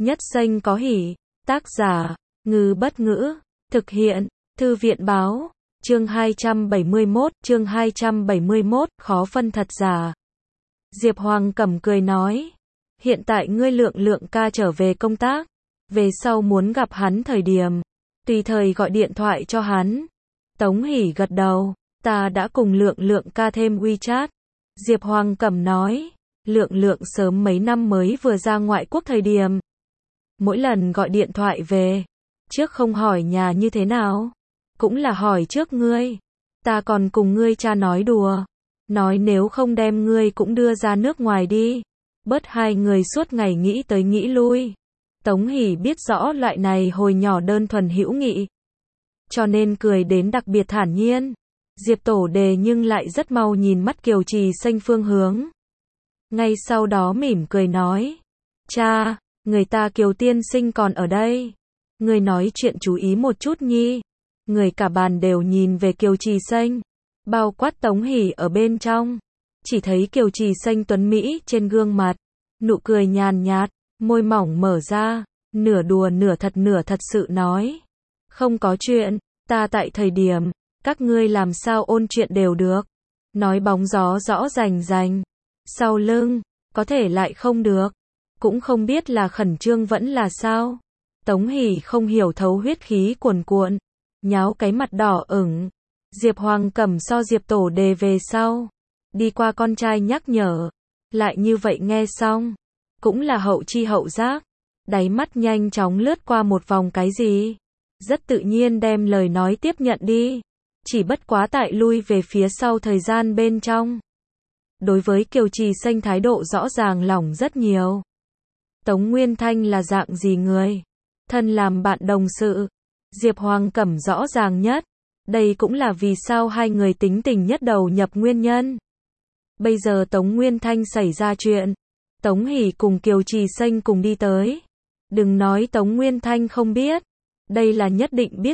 Nhất Xanh có hỉ. Tác giả, Ngư Bất Ngữ. Thực hiện, Thư viện báo. Chương 271, khó phân thật giả. Diệp Hoàng Cẩm cười nói. Hiện tại ngươi Lượng ca trở về công tác. Về sau muốn gặp hắn thời điểm, tùy thời gọi điện thoại cho hắn. Tống Hỷ gật đầu. Ta đã cùng Lượng ca thêm WeChat. Diệp Hoàng Cẩm nói. Lượng sớm mấy năm mới vừa ra ngoại quốc thời điểm. Mỗi lần gọi điện thoại về, trước không hỏi nhà như thế nào, cũng là hỏi trước ngươi. Ta còn cùng ngươi cha nói đùa, nói nếu không đem ngươi cũng đưa ra nước ngoài đi, bớt hai người suốt ngày nghĩ tới nghĩ lui. Tống Hỷ biết rõ loại này hồi nhỏ đơn thuần hữu nghị, cho nên cười đến đặc biệt thản nhiên. Diệp Tổ Đề nhưng lại rất mau nhìn mắt Kiều Trì Xanh phương hướng. Ngay sau đó mỉm cười nói. Cha, người ta Kiều tiên sinh còn ở đây. Người nói chuyện chú ý một chút nhi. Người cả bàn đều nhìn về Kiều Trì Xanh, bao quát Tống Hỷ ở bên trong. Chỉ thấy Kiều Trì Xanh tuấn mỹ trên gương mặt, nụ cười nhàn nhạt, môi mỏng mở ra, nửa đùa nửa thật sự nói. Không có chuyện, ta tại thời điểm, các ngươi làm sao ôn chuyện đều được. Nói bóng gió rõ rành, sau lưng, có thể lại không được. Cũng không biết là khẩn trương vẫn là sao. Tống Hỷ không hiểu thấu huyết khí cuồn cuộn, nháo cái mặt đỏ ửng. Diệp Hoàng Cẩm so Diệp Tổ Đề về sau, đi qua con trai nhắc nhở, lại như vậy nghe xong, cũng là hậu chi hậu giác, đáy mắt nhanh chóng lướt qua một vòng cái gì, rất tự nhiên đem lời nói tiếp nhận đi, chỉ bất quá tại lui về phía sau thời gian bên trong. Đối với Kiều Trì Xanh thái độ rõ ràng lỏng rất nhiều. Tống Nguyên Thanh là dạng gì người? Thân làm bạn đồng sự, Diệp Hoàng Cẩm rõ ràng nhất. Đây cũng là vì sao hai người tính tình nhất đầu nhập nguyên nhân. Bây giờ Tống Nguyên Thanh xảy ra chuyện, Tống Hỷ cùng Kiều Trì Xanh cùng đi tới. Đừng nói Tống Nguyên Thanh không biết, đây là nhất định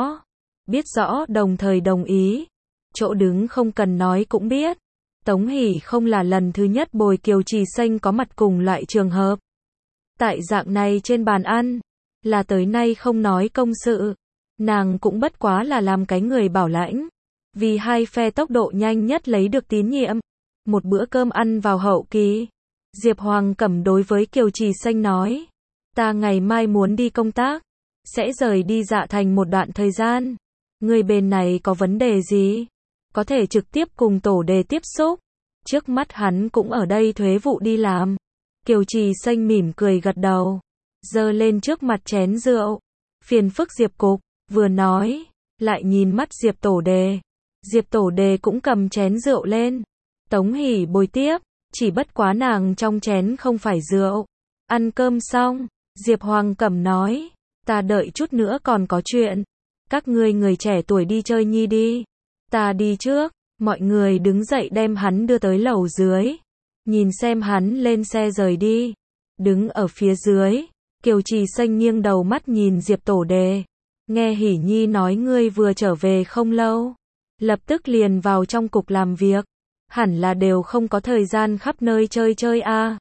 biết rõ đồng thời đồng ý. Chỗ đứng không cần nói cũng biết. Tống Hỷ không là lần thứ nhất bồi Kiều Trì Xanh có mặt cùng loại trường hợp. Tại dạng này trên bàn ăn, là tới nay không nói công sự, nàng cũng bất quá là làm cái người bảo lãnh, vì hai phe tốc độ nhanh nhất lấy được tín nhiệm. Một bữa cơm ăn vào hậu kỳ, Diệp Hoàng Cẩm đối với Kiều Trì Xanh nói, ta ngày mai muốn đi công tác, sẽ rời đi Dạ Thành một đoạn thời gian. Người bên này có vấn đề gì? Có thể trực tiếp cùng Tổ Đề tiếp xúc. Trước mắt hắn cũng ở đây thuế vụ đi làm. Kiều Trì Xanh mỉm cười gật đầu, giơ lên trước mặt chén rượu. Phiền phức Diệp Cục, vừa nói, lại nhìn mắt Diệp Tổ Đề. Diệp Tổ Đề cũng cầm chén rượu lên. Tống Hỷ bồi tiếp, chỉ bất quá nàng trong chén không phải rượu. Ăn cơm xong, Diệp Hoàng Cẩm nói, ta đợi chút nữa còn có chuyện. Các ngươi người trẻ tuổi đi chơi nhi đi. Ta đi trước. Mọi người đứng dậy đem hắn đưa tới lầu dưới. Nhìn xem hắn lên xe rời đi. Đứng ở phía dưới, Kiều Trì Xanh nghiêng đầu mắt nhìn Diệp Tổ Đề. Nghe Hỷ Nhi nói ngươi vừa trở về không lâu, lập tức liền vào trong cục làm việc. Hẳn là đều không có thời gian khắp nơi chơi a.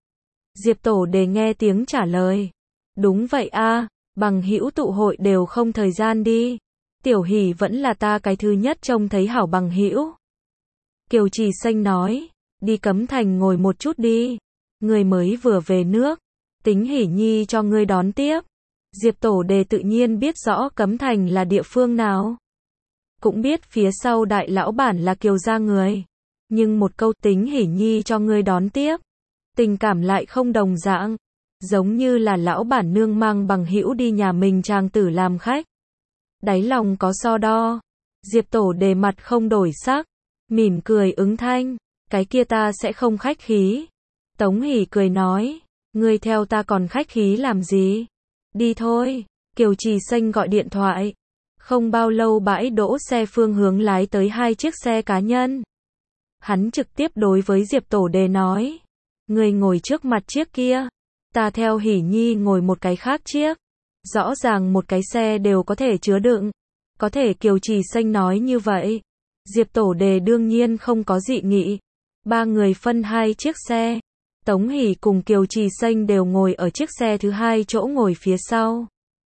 Diệp Tổ Đề nghe tiếng trả lời. Đúng vậy a, bằng hữu tụ hội đều không thời gian đi. Tiểu Hỷ vẫn là ta cái thứ nhất trông thấy hảo bằng hữu. Kiều Trì Xanh nói, đi Cấm Thành ngồi một chút đi. Người mới vừa về nước, tính Hỷ Nhi cho ngươi đón tiếp. Diệp Tổ Đề tự nhiên biết rõ Cấm Thành là địa phương nào. Cũng biết phía sau đại lão bản là Kiều gia người. Nhưng một câu tính Hỷ Nhi cho ngươi đón tiếp, tình cảm lại không đồng dạng. Giống như là lão bản nương mang bằng hữu đi nhà mình chàng tử làm khách. Đáy lòng có so đo. Diệp Tổ Đề mặt không đổi sắc, mỉm cười ứng thanh, cái kia ta sẽ không khách khí. Tống Hỷ cười nói, ngươi theo ta còn khách khí làm gì? Đi thôi. Kiều Trì Xanh gọi điện thoại. Không bao lâu bãi đỗ xe phương hướng lái tới hai chiếc xe cá nhân. Hắn trực tiếp đối với Diệp Tổ Đề nói, ngươi ngồi trước mặt chiếc kia, ta theo Hỷ Nhi ngồi một cái khác chiếc. Rõ ràng một cái xe đều có thể chứa đựng. Có thể Kiều Trì Xanh nói như vậy, Diệp Tổ Đề đương nhiên không có dị nghị. Ba người phân hai chiếc xe. Tống Hỷ cùng Kiều Trì Xanh đều ngồi ở chiếc xe thứ hai chỗ ngồi phía sau.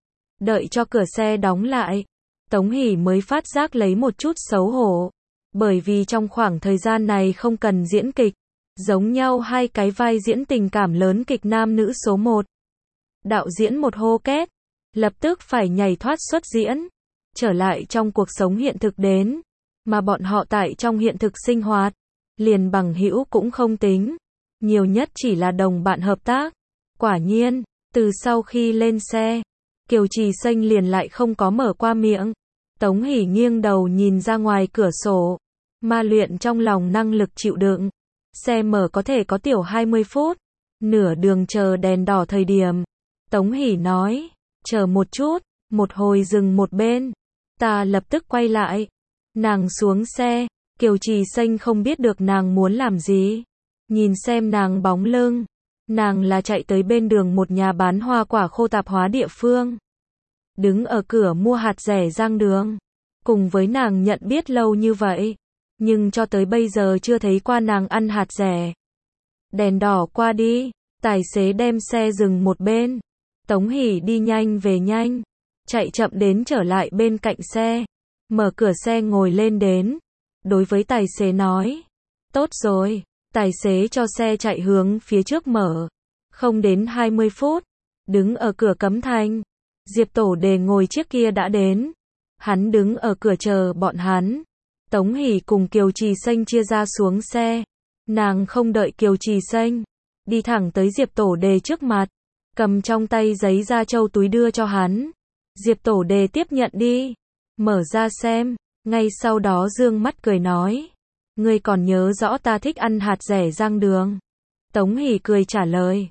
Đợi cho cửa xe đóng lại, Tống Hỷ mới phát giác lấy một chút xấu hổ. Bởi vì trong khoảng thời gian này không cần diễn kịch, giống nhau hai cái vai diễn tình cảm lớn kịch nam nữ số 1. Đạo diễn một hô két, lập tức phải nhảy thoát xuất diễn, trở lại trong cuộc sống hiện thực đến, mà bọn họ tại trong hiện thực sinh hoạt, liền bằng hữu cũng không tính, nhiều nhất chỉ là đồng bạn hợp tác. Quả nhiên, từ sau khi lên xe, Kiều Trì Xanh liền lại không có mở qua miệng. Tống Hỷ nghiêng đầu nhìn ra ngoài cửa sổ, ma luyện trong lòng năng lực chịu đựng. Xe mở có thể có tiểu 20 phút, nửa đường chờ đèn đỏ thời điểm. Tống Hỷ nói, chờ một chút, một hồi dừng một bên. Ta lập tức quay lại. Nàng xuống xe, Kiều Trì Xanh không biết được nàng muốn làm gì. Nhìn xem nàng bóng lưng, nàng là chạy tới bên đường một nhà bán hoa quả khô tạp hóa địa phương. Đứng ở cửa mua hạt rẻ rang đường. Cùng với nàng nhận biết lâu như vậy, nhưng cho tới bây giờ chưa thấy qua nàng ăn hạt rẻ. Đèn đỏ qua đi, tài xế đem xe dừng một bên. Tống Hỷ đi nhanh về nhanh, chạy chậm đến trở lại bên cạnh xe, mở cửa xe ngồi lên đến. Đối với tài xế nói, tốt rồi, tài xế cho xe chạy hướng phía trước mở. Không đến 20 phút, đứng ở cửa cấm thành, Diệp Tổ Đề ngồi chiếc kia đã đến. Hắn đứng ở cửa chờ bọn hắn. Tống Hỷ cùng Kiều Trì Xanh chia ra xuống xe. Nàng không đợi Kiều Trì Xanh, đi thẳng tới Diệp Tổ Đề trước mặt, cầm trong tay giấy da trâu túi đưa cho hắn. Diệp Tổ Đề tiếp nhận đi, mở ra xem, ngay sau đó dương mắt cười nói, ngươi còn nhớ rõ ta thích ăn hạt rẻ rang đường. Tống Hỷ cười trả lời,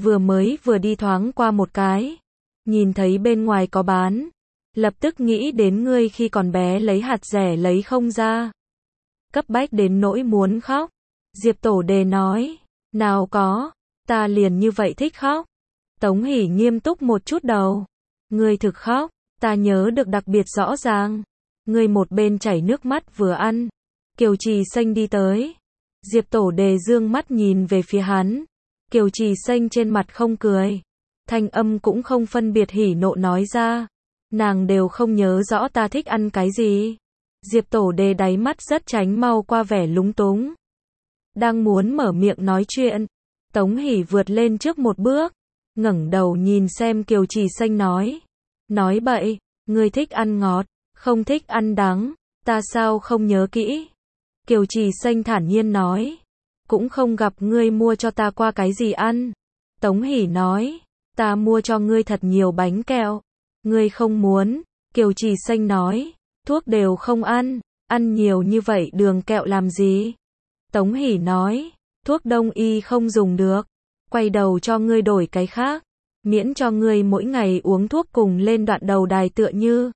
vừa đi thoáng qua một cái, nhìn thấy bên ngoài có bán, lập tức nghĩ đến ngươi khi còn bé lấy hạt rẻ lấy không ra, cấp bách đến nỗi muốn khóc. Diệp Tổ Đề nói, nào có, ta liền như vậy thích khóc. Tống Hỷ nghiêm túc một chút đầu, ngươi thực khóc, ta nhớ được đặc biệt rõ ràng. Ngươi một bên chảy nước mắt vừa ăn. Kiều Trì Xanh đi tới, Diệp Tổ Đề dương mắt nhìn về phía hắn. Kiều Trì Xanh trên mặt không cười, thanh âm cũng không phân biệt hỉ nộ nói ra, nàng đều không nhớ rõ ta thích ăn cái gì. Diệp Tổ Đề đáy mắt rất tránh mau qua vẻ lúng túng, đang muốn mở miệng nói chuyện, Tống Hỷ vượt lên trước một bước, ngẩng đầu nhìn xem Kiều Trì Xanh nói bậy, ngươi thích ăn ngọt, không thích ăn đắng, ta sao không nhớ kỹ. Kiều Trì Xanh thản nhiên nói, cũng không gặp ngươi mua cho ta qua cái gì ăn. Tống Hỷ nói, ta mua cho ngươi thật nhiều bánh kẹo, ngươi không muốn. Kiều Trì Xanh nói, thuốc đều không ăn, ăn nhiều như vậy đường kẹo làm gì. Tống Hỷ nói, thuốc đông y không dùng được, quay đầu cho ngươi đổi cái khác, miễn cho ngươi mỗi ngày uống thuốc cùng lên đoạn đầu đài tựa như.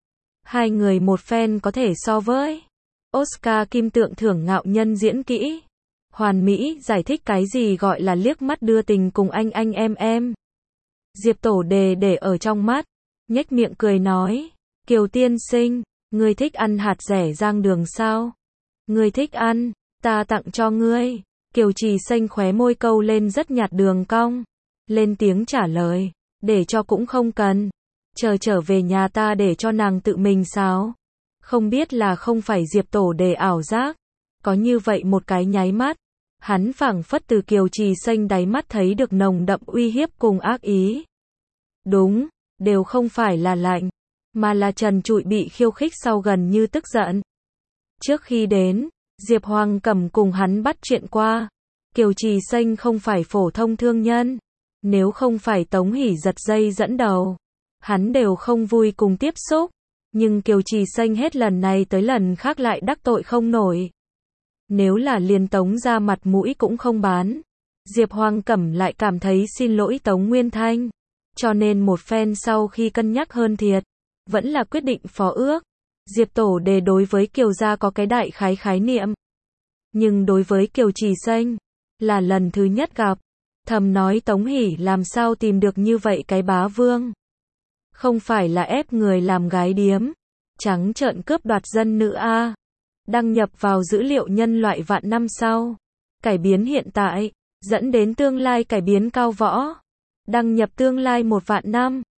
Hai người một phen có thể so với Oscar kim tượng thưởng ngạo nhân diễn kỹ. Hoàn mỹ giải thích cái gì gọi là liếc mắt đưa tình cùng anh em. Diệp Tổ Đề để ở trong mắt, nhếch miệng cười nói, Kiều tiên sinh, ngươi thích ăn hạt rẻ rang đường sao? Ngươi thích ăn, ta tặng cho ngươi. Kiều Trì Xanh khóe môi câu lên rất nhạt đường cong, lên tiếng trả lời, để cho cũng không cần, trở về nhà ta để cho nàng tự mình sao? Không biết là không phải Diệp Tổ Đề ảo giác, có như vậy một cái nháy mắt, hắn phảng phất từ Kiều Trì Xanh đáy mắt thấy được nồng đậm uy hiếp cùng ác ý. Đúng, đều không phải là lạnh, mà là trần trụi bị khiêu khích sau gần như tức giận. Trước khi đến, Diệp Hoàng Cẩm cùng hắn bắt chuyện qua, Kiều Trì Xanh không phải phổ thông thương nhân, nếu không phải Tống Hỷ giật dây dẫn đầu, hắn đều không vui cùng tiếp xúc, nhưng Kiều Trì Xanh hết lần này tới lần khác lại đắc tội không nổi. Nếu là liền Tống ra mặt mũi cũng không bán, Diệp Hoàng Cẩm lại cảm thấy xin lỗi Tống Nguyên Thanh, cho nên một phen sau khi cân nhắc hơn thiệt, vẫn là quyết định phó ước. Diệp Tổ Đề đối với Kiều gia có cái đại khái niệm, nhưng đối với Kiều Trì Xanh, là lần thứ nhất gặp, thầm nói Tống Hỷ làm sao tìm được như vậy cái bá vương. Không phải là ép người làm gái điếm, trắng trợn cướp đoạt dân nữ a. Đăng nhập vào dữ liệu nhân loại vạn năm sau, cải biến hiện tại. dẫn đến tương lai cải biến cao võ. Đăng nhập tương lai 1 vạn năm.